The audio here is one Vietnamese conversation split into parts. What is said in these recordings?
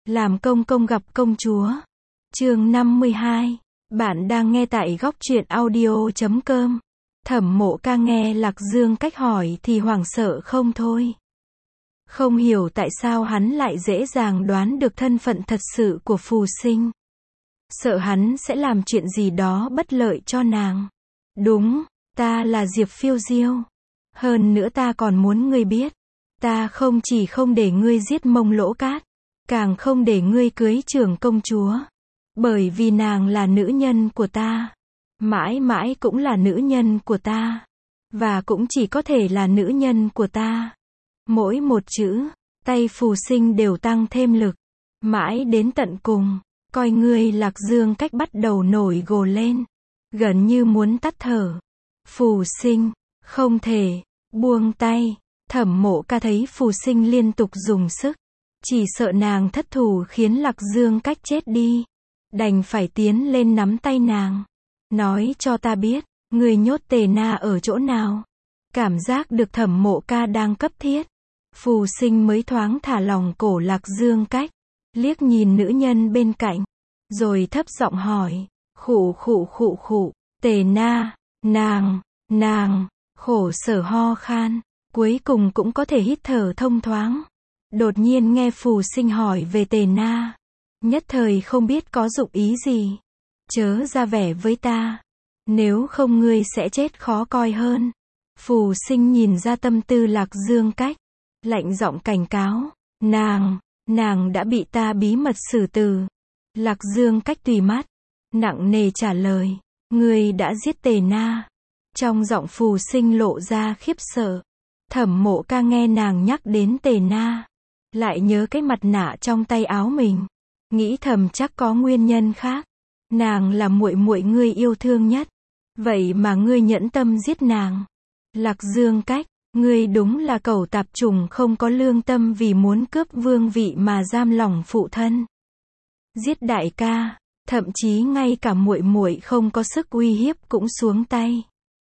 Làm công công gặp công chúa. Chương 52. Bạn đang nghe tại góc truyện audio.com. Thẩm Mộ Ca nghe Lạc Dương Cách hỏi thì hoảng sợ không thôi. Không hiểu tại sao hắn lại dễ dàng đoán được thân phận thật sự của Phù Sinh. Sợ hắn sẽ làm chuyện gì đó bất lợi cho nàng. Đúng, ta là Diệp Phiêu Diêu. Hơn nữa ta còn muốn ngươi biết. Ta không chỉ không để ngươi giết Mông Lỗ Cát, càng không để ngươi cưới trưởng công chúa. Bởi vì nàng là nữ nhân của ta. Mãi mãi cũng là nữ nhân của ta. Và cũng chỉ có thể là nữ nhân của ta. Mỗi một chữ, tay Phù Sinh đều tăng thêm lực. Mãi đến tận cùng, coi ngươi Lạc Dương Cách bắt đầu nổi gồ lên. Gần như muốn tắt thở. Phù Sinh, không thể, buông tay. Thẩm Mộ Ca thấy Phù Sinh liên tục dùng sức. Chỉ sợ nàng thất thủ khiến Lạc Dương Cách chết đi. Đành phải tiến lên nắm tay nàng. Nói cho ta biết, người nhốt Tề Na ở chỗ nào. Cảm giác được Thẩm Mộ Ca đang cấp thiết. Phù Sinh mới thoáng thả lỏng cổ Lạc Dương Cách. Liếc nhìn nữ nhân bên cạnh. Rồi thấp giọng hỏi. Khụ khụ khụ khụ. Tề Na, nàng, khổ sở ho khan. Cuối cùng cũng có thể hít thở thông thoáng. Đột nhiên nghe Phù Sinh hỏi về Tề Na. Nhất thời không biết có dụng ý gì. Chớ ra vẻ với ta. Nếu không ngươi sẽ chết khó coi hơn. Phù Sinh nhìn ra tâm tư Lạc Dương Cách. Lạnh giọng cảnh cáo. Nàng đã bị ta bí mật xử tử. Lạc Dương Cách tùy mắt. Nặng nề trả lời. Ngươi đã giết Tề Na. Trong giọng Phù Sinh lộ ra khiếp sợ. Thẩm Mộ Ca nghe nàng nhắc đến Tề Na. Lại nhớ cái mặt nạ trong tay áo mình. Nghĩ thầm chắc có nguyên nhân khác. Nàng là muội muội ngươi yêu thương nhất. Vậy mà ngươi nhẫn tâm giết nàng. Lạc Dương Cách, ngươi đúng là cẩu tạp chủng không có lương tâm vì muốn cướp vương vị mà giam lỏng phụ thân. Giết đại ca, thậm chí ngay cả muội muội không có sức uy hiếp cũng xuống tay.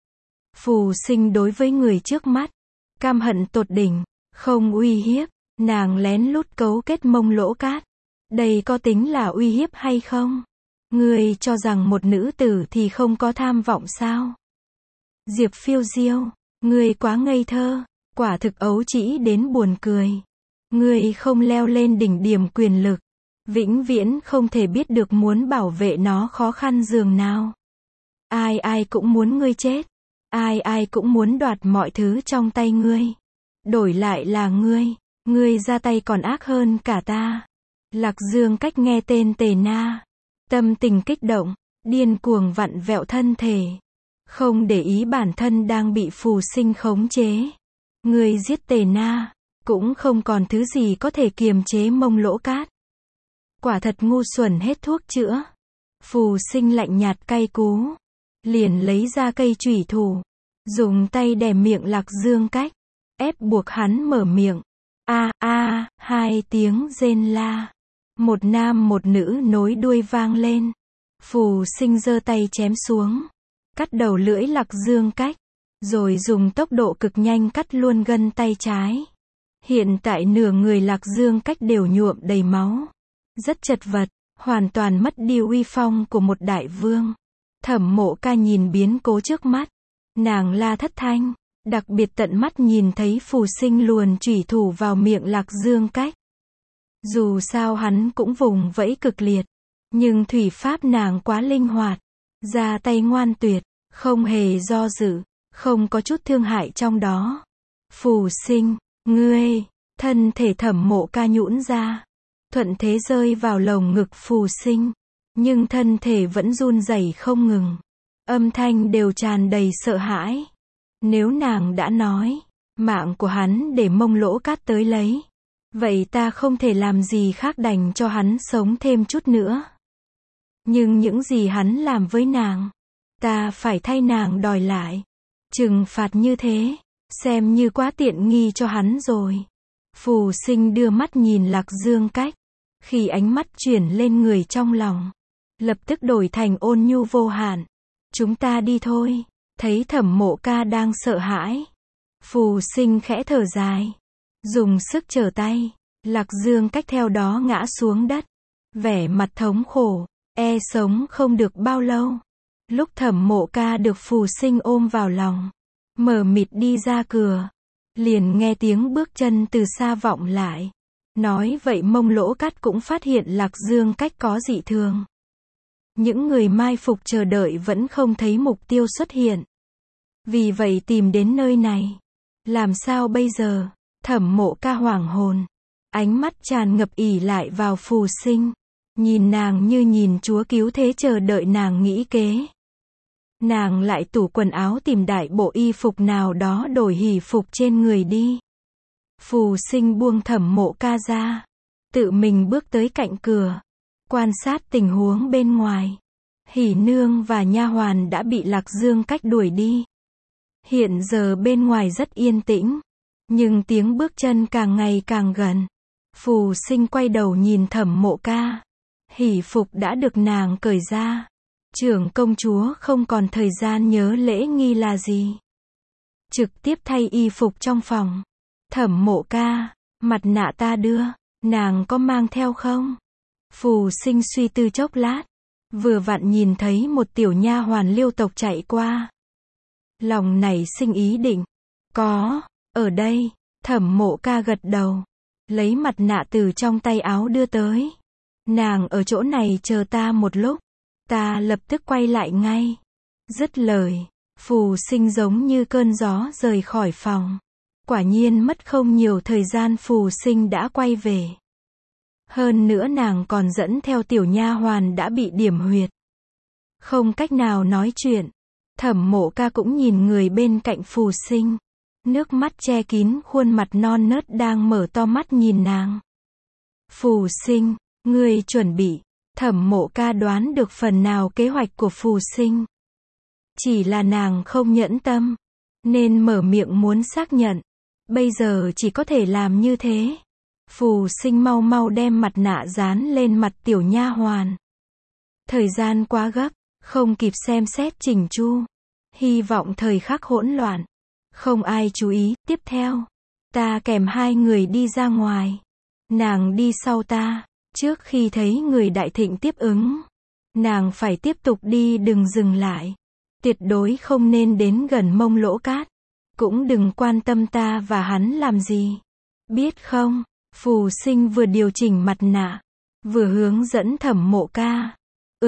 Phù Sinh đối với người trước mắt, cam hận tột đỉnh, không uy hiếp, nàng lén lút cấu kết Mông Lỗ Cát. Đây có tính là uy hiếp hay không? Ngươi cho rằng một nữ tử thì không có tham vọng sao? Diệp Phiêu Diêu, ngươi quá ngây thơ, quả thực ấu trĩ đến buồn cười. Ngươi không leo lên đỉnh điểm quyền lực, vĩnh viễn không thể biết được muốn bảo vệ nó khó khăn dường nào. Ai cũng muốn ngươi chết, ai cũng muốn đoạt mọi thứ trong tay ngươi. Đổi lại là ngươi ra tay còn ác hơn cả ta. Lạc Dương Cách nghe tên Tề Na, tâm tình kích động, điên cuồng vặn vẹo thân thể. Không để ý bản thân đang bị Phù Sinh khống chế. Ngươi giết Tề Na, cũng không còn thứ gì có thể kiềm chế Mông Lỗ Cát. Quả thật ngu xuẩn hết thuốc chữa. Phù Sinh lạnh nhạt cay cú. Liền lấy ra cây chủy thủ. Dùng tay đè miệng Lạc Dương Cách. Ép buộc hắn mở miệng. Hai tiếng rên la. Một nam một nữ nối đuôi vang lên. Phù Sinh giơ tay chém xuống. Cắt đầu lưỡi Lạc Dương Cách. Rồi dùng tốc độ cực nhanh cắt luôn gân tay trái. Hiện tại nửa người Lạc Dương Cách đều nhuộm đầy máu. Rất chật vật, hoàn toàn mất đi uy phong của một đại vương. Thẩm Mộ Ca nhìn biến cố trước mắt. Nàng la thất thanh. Đặc biệt tận mắt nhìn thấy Phù Sinh luồn chủy thủ vào miệng Lạc Dương Cách. Dù sao hắn cũng vùng vẫy cực liệt. Nhưng thủy pháp nàng quá linh hoạt. Ra tay ngoan tuyệt. Không hề do dự. Không có chút thương hại trong đó. Phù Sinh, ngươi. Thân thể Thẩm Mộ Ca nhũn ra. Thuận thế rơi vào lồng ngực Phù Sinh. Nhưng thân thể vẫn run rẩy không ngừng. Âm thanh đều tràn đầy sợ hãi. Nếu nàng đã nói, mạng của hắn để Mông Lỗ Cát tới lấy. Vậy ta không thể làm gì khác đành cho hắn sống thêm chút nữa. Nhưng những gì hắn làm với nàng, ta phải thay nàng đòi lại. Trừng phạt như thế, xem như quá tiện nghi cho hắn rồi. Phù Sinh đưa mắt nhìn Lạc Dương Cách. Khi ánh mắt chuyển lên người trong lòng, lập tức đổi thành ôn nhu vô hạn. Chúng ta đi thôi. Thấy Thẩm Mộ Ca đang sợ hãi. Phù Sinh khẽ thở dài. Dùng sức trở tay. Lạc Dương Cách theo đó ngã xuống đất. Vẻ mặt thống khổ, sống không được bao lâu. Lúc Thẩm Mộ Ca được Phù Sinh ôm vào lòng, mờ mịt đi ra cửa, liền nghe tiếng bước chân từ xa vọng lại. Nói vậy Mông Lỗ Cát cũng phát hiện Lạc Dương Cách có dị thường. Những người mai phục chờ đợi vẫn không thấy mục tiêu xuất hiện. Vì vậy tìm đến nơi này. Làm sao bây giờ? Thẩm Mộ Ca hoảng hồn. Ánh mắt tràn ngập ỷ lại vào Phù Sinh. Nhìn nàng như nhìn chúa cứu thế chờ đợi nàng nghĩ kế. Nàng lại tủ quần áo tìm đại bộ y phục nào đó đổi hỷ phục trên người đi. Phù Sinh buông Thẩm Mộ Ca ra. Tự mình bước tới cạnh cửa. Quan sát tình huống bên ngoài. Hỷ nương và nha hoàn đã bị Lạc Dương Cách đuổi đi. Hiện giờ bên ngoài rất yên tĩnh. Nhưng tiếng bước chân càng ngày càng gần. Phù Sinh quay đầu nhìn Thẩm Mộ Ca. Hỷ phục đã được nàng cởi ra. Trưởng công chúa không còn thời gian nhớ lễ nghi là gì. Trực tiếp thay y phục trong phòng. Thẩm Mộ Ca, mặt nạ ta đưa, nàng có mang theo không? Phù Sinh suy tư chốc lát. Vừa vặn nhìn thấy một tiểu nha hoàn Liêu tộc chạy qua. Lòng nảy sinh ý định. Có, ở đây. Thẩm Mộ Ca gật đầu. Lấy mặt nạ từ trong tay áo đưa tới. Nàng ở chỗ này chờ ta một lúc. Ta lập tức quay lại ngay. Dứt lời, Phù Sinh giống như cơn gió rời khỏi phòng. Quả nhiên mất không nhiều thời gian Phù Sinh đã quay về. Hơn nữa nàng còn dẫn theo tiểu nha hoàn đã bị điểm huyệt. Không cách nào nói chuyện. Thẩm Mộ Ca cũng nhìn người bên cạnh Phù Sinh. Nước mắt che kín khuôn mặt non nớt đang mở to mắt nhìn nàng. Phù Sinh, ngươi chuẩn bị. Thẩm Mộ Ca đoán được phần nào kế hoạch của Phù Sinh. Chỉ là nàng không nhẫn tâm. Nên mở miệng muốn xác nhận. Bây giờ chỉ có thể làm như thế. Phù Sinh mau mau đem mặt nạ dán lên mặt tiểu nha hoàn. Thời gian quá gấp, không kịp xem xét chỉnh chu. Hy vọng thời khắc hỗn loạn. Không ai chú ý. Tiếp theo, ta kèm hai người đi ra ngoài. Nàng đi sau ta. Trước khi thấy người Đại Thịnh tiếp ứng, nàng phải tiếp tục đi, đừng dừng lại. Tuyệt đối không nên đến gần Mông Lỗ Cát. Cũng đừng quan tâm ta và hắn làm gì. Biết không? Phù Sinh vừa điều chỉnh mặt nạ, vừa hướng dẫn Thẩm Mộ Ca.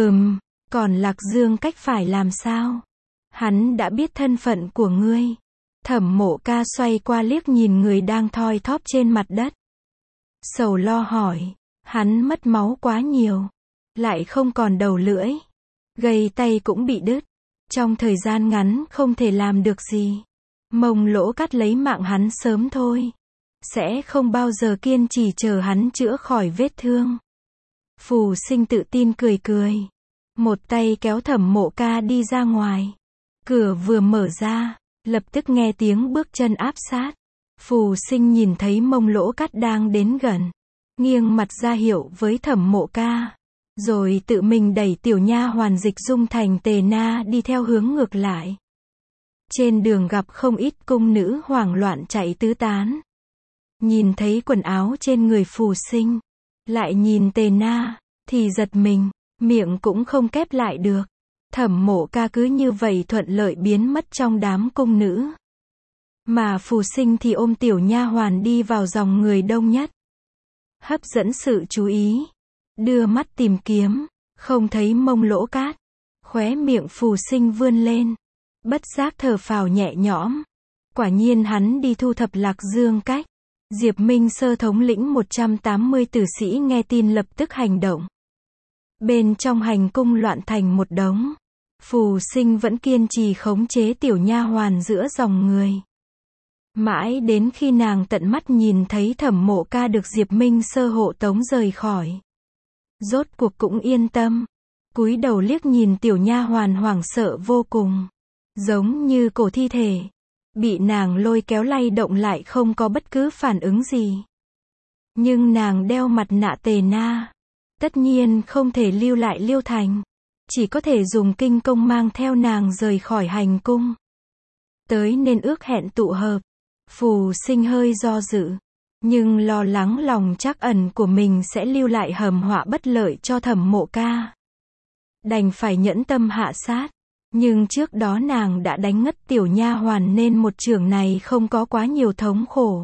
Còn Lạc Dương Cách phải làm sao? Hắn đã biết thân phận của ngươi. Thẩm Mộ Ca xoay qua liếc nhìn người đang thoi thóp trên mặt đất. Sầu lo hỏi. Hắn mất máu quá nhiều. Lại không còn đầu lưỡi. Gầy tay cũng bị đứt. Trong thời gian ngắn không thể làm được gì. Mông Lỗ Cát lấy mạng hắn sớm thôi. Sẽ không bao giờ kiên trì chờ hắn chữa khỏi vết thương. Phù Sinh tự tin cười cười. Một tay kéo Thẩm Mộ Ca đi ra ngoài. Cửa vừa mở ra, lập tức nghe tiếng bước chân áp sát. Phù Sinh nhìn thấy Mông Lỗ Cát đang đến gần. Nghiêng mặt ra hiệu với Thẩm Mộ Ca. Rồi tự mình đẩy tiểu nha hoàn Dịch Dung thành Tề Na đi theo hướng ngược lại. Trên đường gặp không ít cung nữ hoảng loạn chạy tứ tán. Nhìn thấy quần áo trên người Phù Sinh, lại nhìn Tề Na, thì giật mình, miệng cũng không khép lại được. Thẩm Mộ Ca cứ như vậy thuận lợi biến mất trong đám cung nữ. Mà Phù Sinh thì ôm tiểu nha hoàn đi vào dòng người đông nhất. Hấp dẫn sự chú ý. Đưa mắt tìm kiếm, không thấy Mông Lỗ Cát. Khóe miệng Phù Sinh vươn lên. Bất giác thở phào nhẹ nhõm. Quả nhiên hắn đi thu thập Lạc Dương Cách. Diệp Minh Sơ thống lĩnh 180 tử sĩ nghe tin lập tức hành động. Bên trong hành cung loạn thành một đống. Phù Sinh vẫn kiên trì khống chế tiểu nha hoàn giữa dòng người. Mãi đến khi nàng tận mắt nhìn thấy Thẩm Mộ Ca được Diệp Minh Sơ hộ tống rời khỏi. Rốt cuộc cũng yên tâm. Cúi đầu liếc nhìn tiểu nha hoàn hoảng sợ vô cùng. Giống như cổ thi thể. Bị nàng lôi kéo lay động lại không có bất cứ phản ứng gì. Nhưng nàng đeo mặt nạ Tề Na. Tất nhiên không thể lưu lại Liêu Thành. Chỉ có thể dùng kinh công mang theo nàng rời khỏi hành cung. Tới nên ước hẹn tụ hợp. Phù Sinh hơi do dự. nhưng lo lắng lòng trắc ẩn của mình sẽ lưu lại hầm họa bất lợi cho Thẩm Mộ Ca. Đành phải nhẫn tâm hạ sát. Nhưng trước đó nàng đã đánh ngất tiểu nha hoàn nên một chưởng này không có quá nhiều thống khổ.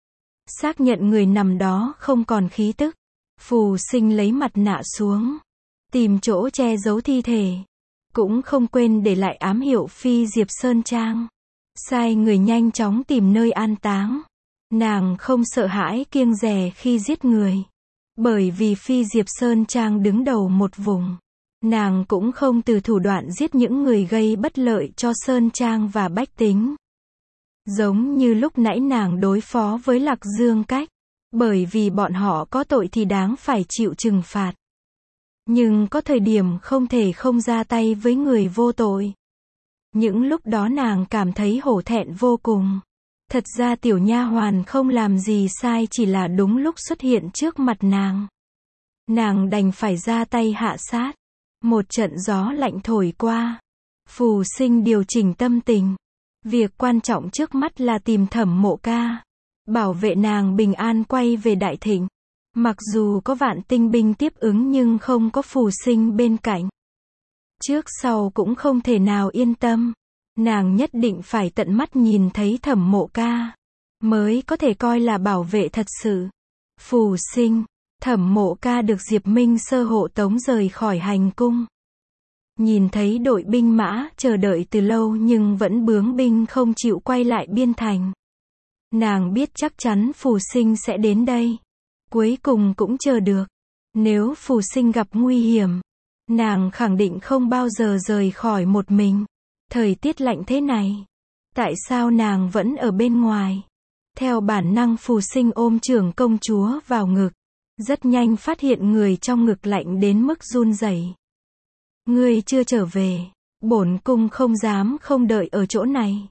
Xác nhận người nằm đó không còn khí tức, Phù Sinh lấy mặt nạ xuống, tìm chỗ che giấu thi thể. Cũng không quên để lại ám hiệu Phi Diệp Sơn Trang. Sai người nhanh chóng tìm nơi an táng. Nàng không sợ hãi kiêng dè khi giết người. Bởi vì Phi Diệp Sơn Trang đứng đầu một vùng. Nàng cũng không từ thủ đoạn giết những người gây bất lợi cho Sơn Trang và bách tính. Giống như lúc nãy nàng đối phó với Lạc Dương Cách. Bởi vì bọn họ có tội thì đáng phải chịu trừng phạt. Nhưng có thời điểm không thể không ra tay với người vô tội. Những lúc đó nàng cảm thấy hổ thẹn vô cùng. Thật ra tiểu nha hoàn không làm gì sai, chỉ là đúng lúc xuất hiện trước mặt nàng. Nàng đành phải ra tay hạ sát. Một trận gió lạnh thổi qua. Phù Sinh điều chỉnh tâm tình. Việc quan trọng trước mắt là tìm Thẩm Mộ Ca. Bảo vệ nàng bình an quay về Đại Thịnh. Mặc dù có vạn tinh binh tiếp ứng nhưng không có Phù Sinh bên cạnh. Trước sau cũng không thể nào yên tâm. Nàng nhất định phải tận mắt nhìn thấy Thẩm Mộ Ca. Mới có thể coi là bảo vệ thật sự. Phù Sinh, Thẩm Mộ Ca được Diệp Minh Sơ hộ tống rời khỏi hành cung. Nhìn thấy đội binh mã chờ đợi từ lâu nhưng vẫn bướng binh không chịu quay lại biên thành. Nàng biết chắc chắn Phù Sinh sẽ đến đây. Cuối cùng cũng chờ được. Nếu Phù Sinh gặp nguy hiểm, nàng khẳng định không bao giờ rời khỏi một mình. Thời tiết lạnh thế này, tại sao nàng vẫn ở bên ngoài? Theo bản năng Phù Sinh ôm trưởng công chúa vào ngực. Rất nhanh phát hiện người trong ngực lạnh đến mức run rẩy. Ngươi chưa trở về, bổn cung không dám không đợi ở chỗ này.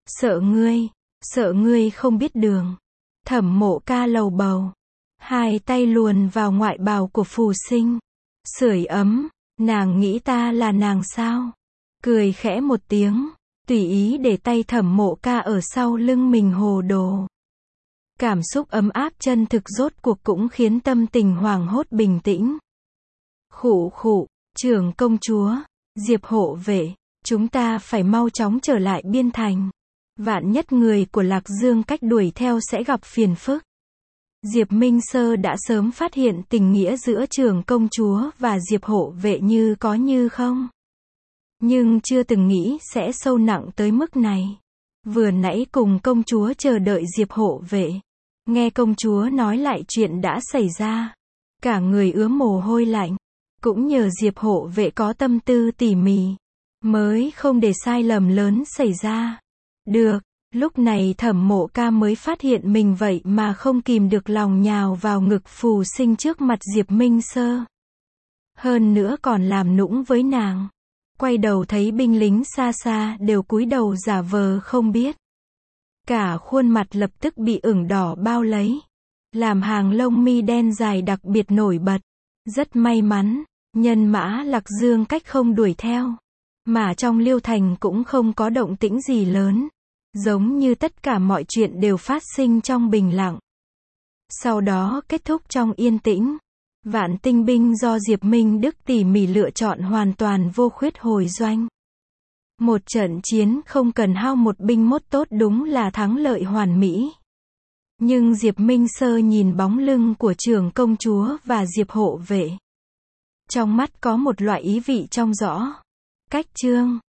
Sợ ngươi không biết đường. Thẩm Mộ Ca lầu bầu. Hai tay luồn vào ngoại bào của Phù Sinh. Sưởi ấm, nàng nghĩ ta là nàng sao? Cười khẽ một tiếng, tùy ý để tay Thẩm Mộ Ca ở sau lưng mình hồ đồ. Cảm xúc ấm áp chân thực rốt cuộc cũng khiến tâm tình hoảng hốt bình tĩnh. Khụ, trưởng công chúa, Diệp hộ vệ, chúng ta phải mau chóng trở lại biên thành. Vạn nhất người của Lạc Dương Cách đuổi theo sẽ gặp phiền phức. Diệp Minh Sơ đã sớm phát hiện tình nghĩa giữa trưởng công chúa và Diệp hộ vệ như có như không. Nhưng chưa từng nghĩ sẽ sâu nặng tới mức này. Vừa nãy cùng công chúa chờ đợi Diệp hộ vệ. Nghe công chúa nói lại chuyện đã xảy ra. Cả người ứa mồ hôi lạnh. Cũng nhờ Diệp hộ vệ có tâm tư tỉ mỉ. Mới không để sai lầm lớn xảy ra. Được, lúc này Thẩm Mộ Ca mới phát hiện mình vậy mà không kìm được lòng nhào vào ngực Phù Sinh trước mặt Diệp Minh Sơ. Hơn nữa còn làm nũng với nàng. Quay đầu thấy binh lính xa xa đều cúi đầu giả vờ không biết. Cả khuôn mặt lập tức bị ửng đỏ bao lấy. Làm hàng lông mi đen dài đặc biệt nổi bật. Rất may mắn, nhân mã Lạc Dương Cách không đuổi theo. Mà trong Liêu Thành cũng không có động tĩnh gì lớn. Giống như tất cả mọi chuyện đều phát sinh trong bình lặng. Sau đó kết thúc trong yên tĩnh. Vạn tinh binh do Diệp Minh Đức tỉ mỉ lựa chọn hoàn toàn vô khuyết hồi doanh. Một trận chiến không cần hao một binh mốt tốt đúng là thắng lợi hoàn mỹ. Nhưng Diệp Minh Sơ nhìn bóng lưng của trưởng công chúa và Diệp hộ vệ. Trong mắt có một loại ý vị trong rõ. Cách chương